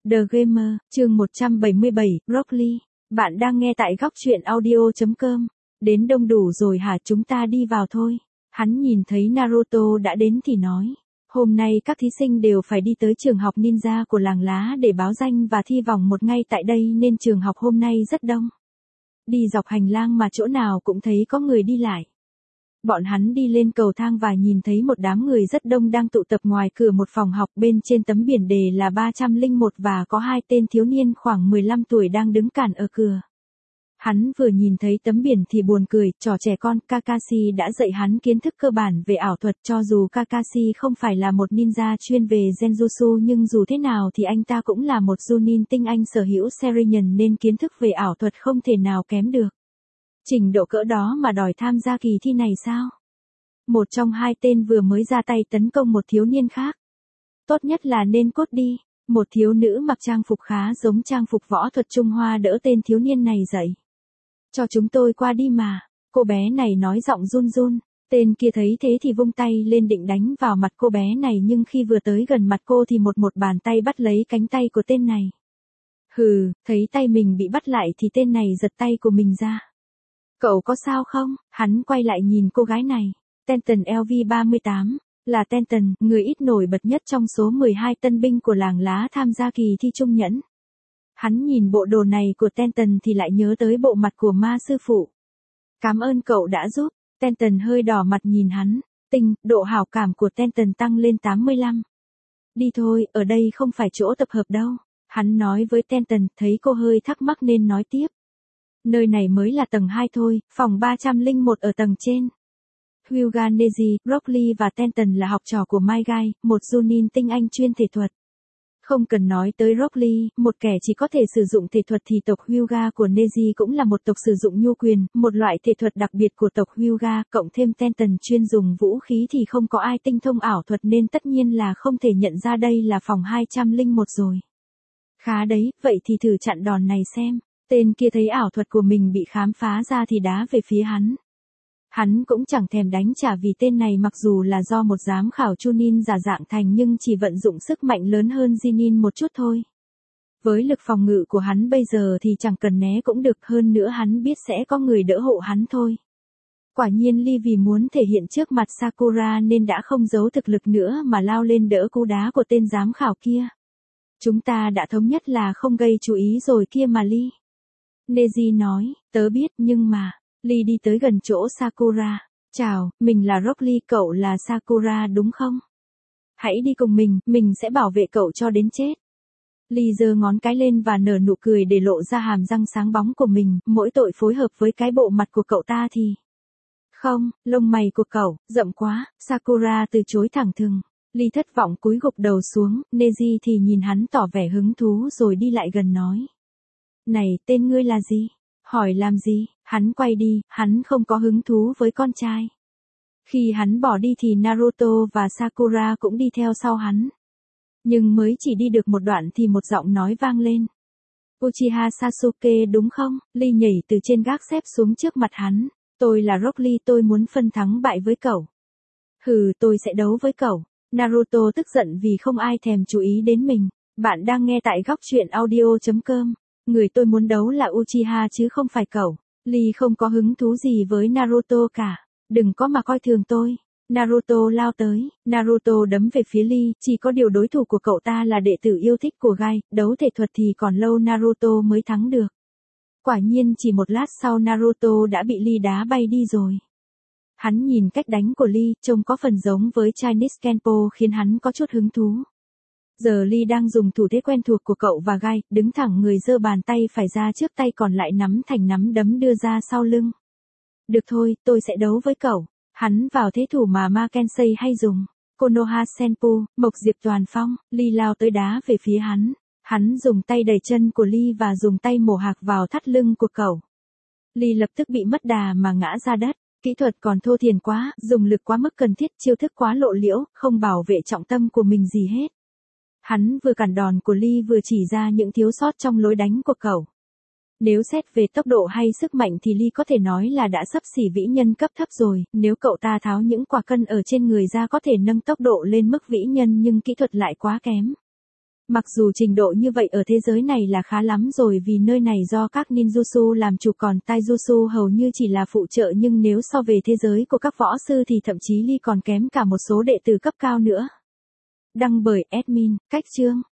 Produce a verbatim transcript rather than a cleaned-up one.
The Gamer, chương một trăm bảy mươi bảy, Rock Lee. Bạn đang nghe tại góc truyện audio chấm com. Đến đông đủ rồi hả, chúng ta đi vào thôi. Hắn nhìn thấy Naruto đã đến thì nói. Hôm nay các thí sinh đều phải đi tới trường học ninja của làng lá để báo danh và thi vòng một ngay tại đây nên trường học hôm nay rất đông. Đi dọc hành lang mà chỗ nào cũng thấy có người đi lại. Bọn hắn đi lên cầu thang và nhìn thấy một đám người rất đông đang tụ tập ngoài cửa một phòng học, bên trên tấm biển đề là ba trăm lẻ một và có hai tên thiếu niên khoảng mười lăm tuổi đang đứng cản ở cửa. Hắn vừa nhìn thấy tấm biển thì buồn cười, trò trẻ con. Kakashi đã dạy hắn kiến thức cơ bản về ảo thuật, cho dù Kakashi không phải là một ninja chuyên về Genjutsu nhưng dù thế nào thì anh ta cũng là một Chunin tinh anh sở hữu Sharingan nên kiến thức về ảo thuật không thể nào kém được. Trình độ cỡ đó mà đòi tham gia kỳ thi này sao? Một trong hai tên vừa mới ra tay tấn công một thiếu niên khác. Tốt nhất là nên cút đi. Một thiếu nữ mặc trang phục khá giống trang phục võ thuật Trung Hoa đỡ tên thiếu niên này dậy. Cho chúng tôi qua đi mà. Cô bé này nói giọng run run. Tên kia thấy thế thì vung tay lên định đánh vào mặt cô bé này, nhưng khi vừa tới gần mặt cô thì một một bàn tay bắt lấy cánh tay của tên này. Hừ, thấy tay mình bị bắt lại thì tên này giật tay của mình ra. Cậu có sao không? Hắn quay lại nhìn cô gái này. Tenten L V ba mươi tám. Là Tenten, người ít nổi bật nhất trong số mười hai tân binh của làng lá tham gia kỳ thi trung nhẫn. Hắn nhìn bộ đồ này của Tenten thì lại nhớ tới bộ mặt của ma sư phụ. Cảm ơn cậu đã giúp. Tenten hơi đỏ mặt nhìn hắn. Tinh, độ hảo cảm của Tenten tăng lên tám mươi lăm. Đi thôi, ở đây không phải chỗ tập hợp đâu. Hắn nói với Tenten, thấy cô hơi thắc mắc nên nói tiếp. Nơi này mới là tầng hai thôi, phòng ba trăm lẻ một ở tầng trên. Hyuga Neji, Rock Lee và Tenten là học trò của Mai Gai, một Chunin tinh anh chuyên thể thuật. Không cần nói tới Rock Lee, một kẻ chỉ có thể sử dụng thể thuật thì tộc Hyuga của Neji cũng là một tộc sử dụng nhu quyền, một loại thể thuật đặc biệt của tộc Hyuga, cộng thêm Tenten chuyên dùng vũ khí thì không có ai tinh thông ảo thuật nên tất nhiên là không thể nhận ra đây là phòng hai trăm lẻ một rồi. Khá đấy, vậy thì thử chặn đòn này xem. Tên kia thấy ảo thuật của mình bị khám phá ra thì đá về phía hắn. Hắn cũng chẳng thèm đánh trả vì tên này mặc dù là do một giám khảo Chunin giả dạng thành nhưng chỉ vận dụng sức mạnh lớn hơn Jinin một chút thôi. Với lực phòng ngự của hắn bây giờ thì chẳng cần né cũng được, hơn nữa hắn biết sẽ có người đỡ hộ hắn thôi. Quả nhiên Lee vì muốn thể hiện trước mặt Sakura nên đã không giấu thực lực nữa mà lao lên đỡ cú đá của tên giám khảo kia. Chúng ta đã thống nhất là không gây chú ý rồi kia mà Lee. Neji nói, tớ biết nhưng mà, Lee đi tới gần chỗ Sakura. Chào, mình là Rock Lee, cậu là Sakura đúng không? Hãy đi cùng mình, mình sẽ bảo vệ cậu cho đến chết. Lee giơ ngón cái lên và nở nụ cười để lộ ra hàm răng sáng bóng của mình, mỗi tội phối hợp với cái bộ mặt của cậu ta thì... Không, lông mày của cậu, rậm quá, Sakura từ chối thẳng thừng. Lee thất vọng cúi gục đầu xuống, Neji thì nhìn hắn tỏ vẻ hứng thú rồi đi lại gần nói. Này, tên ngươi là gì? Hỏi làm gì? Hắn quay đi, hắn không có hứng thú với con trai. Khi hắn bỏ đi thì Naruto và Sakura cũng đi theo sau hắn. Nhưng mới chỉ đi được một đoạn thì một giọng nói vang lên. Uchiha Sasuke đúng không? Lee nhảy từ trên gác xếp xuống trước mặt hắn. Tôi là Rock Lee, tôi muốn phân thắng bại với cậu. Hừ, tôi sẽ đấu với cậu. Naruto tức giận vì không ai thèm chú ý đến mình. Bạn đang nghe tại góc truyện audio chấm com. Người tôi muốn đấu là Uchiha chứ không phải cậu. Lee không có hứng thú gì với Naruto cả. Đừng có mà coi thường tôi. Naruto lao tới. Naruto đấm về phía Lee. Chỉ có điều đối thủ của cậu ta là đệ tử yêu thích của Gai. Đấu thể thuật thì còn lâu Naruto mới thắng được. Quả nhiên chỉ một lát sau Naruto đã bị Lee đá bay đi rồi. Hắn nhìn cách đánh của Lee trông có phần giống với Chinese Kenpo khiến hắn có chút hứng thú. Giờ Lee đang dùng thủ thế quen thuộc của cậu và Gai, đứng thẳng người giơ bàn tay phải ra trước, tay còn lại nắm thành nắm đấm đưa ra sau lưng. Được thôi, tôi sẽ đấu với cậu. Hắn vào thế thủ mà Ma Kensei hay dùng. Konoha Senpu, Mộc Diệp Toàn Phong. Lee lao tới đá về phía hắn. Hắn dùng tay đẩy chân của Lee và dùng tay mổ hạc vào thắt lưng của cậu. Lee lập tức bị mất đà mà ngã ra đất. Kỹ thuật còn thô thiển quá, dùng lực quá mức cần thiết, chiêu thức quá lộ liễu, không bảo vệ trọng tâm của mình gì hết. Hắn vừa cản đòn của Lee vừa chỉ ra những thiếu sót trong lối đánh của cậu. Nếu xét về tốc độ hay sức mạnh thì Lee có thể nói là đã xấp xỉ vĩ nhân cấp thấp rồi, nếu cậu ta tháo những quả cân ở trên người ra có thể nâng tốc độ lên mức vĩ nhân nhưng kỹ thuật lại quá kém. Mặc dù trình độ như vậy ở thế giới này là khá lắm rồi vì nơi này do các ninjutsu làm chủ còn taijutsu hầu như chỉ là phụ trợ nhưng nếu so về thế giới của các võ sư thì thậm chí Lee còn kém cả một số đệ tử cấp cao nữa. Đăng bởi admin, cách chương.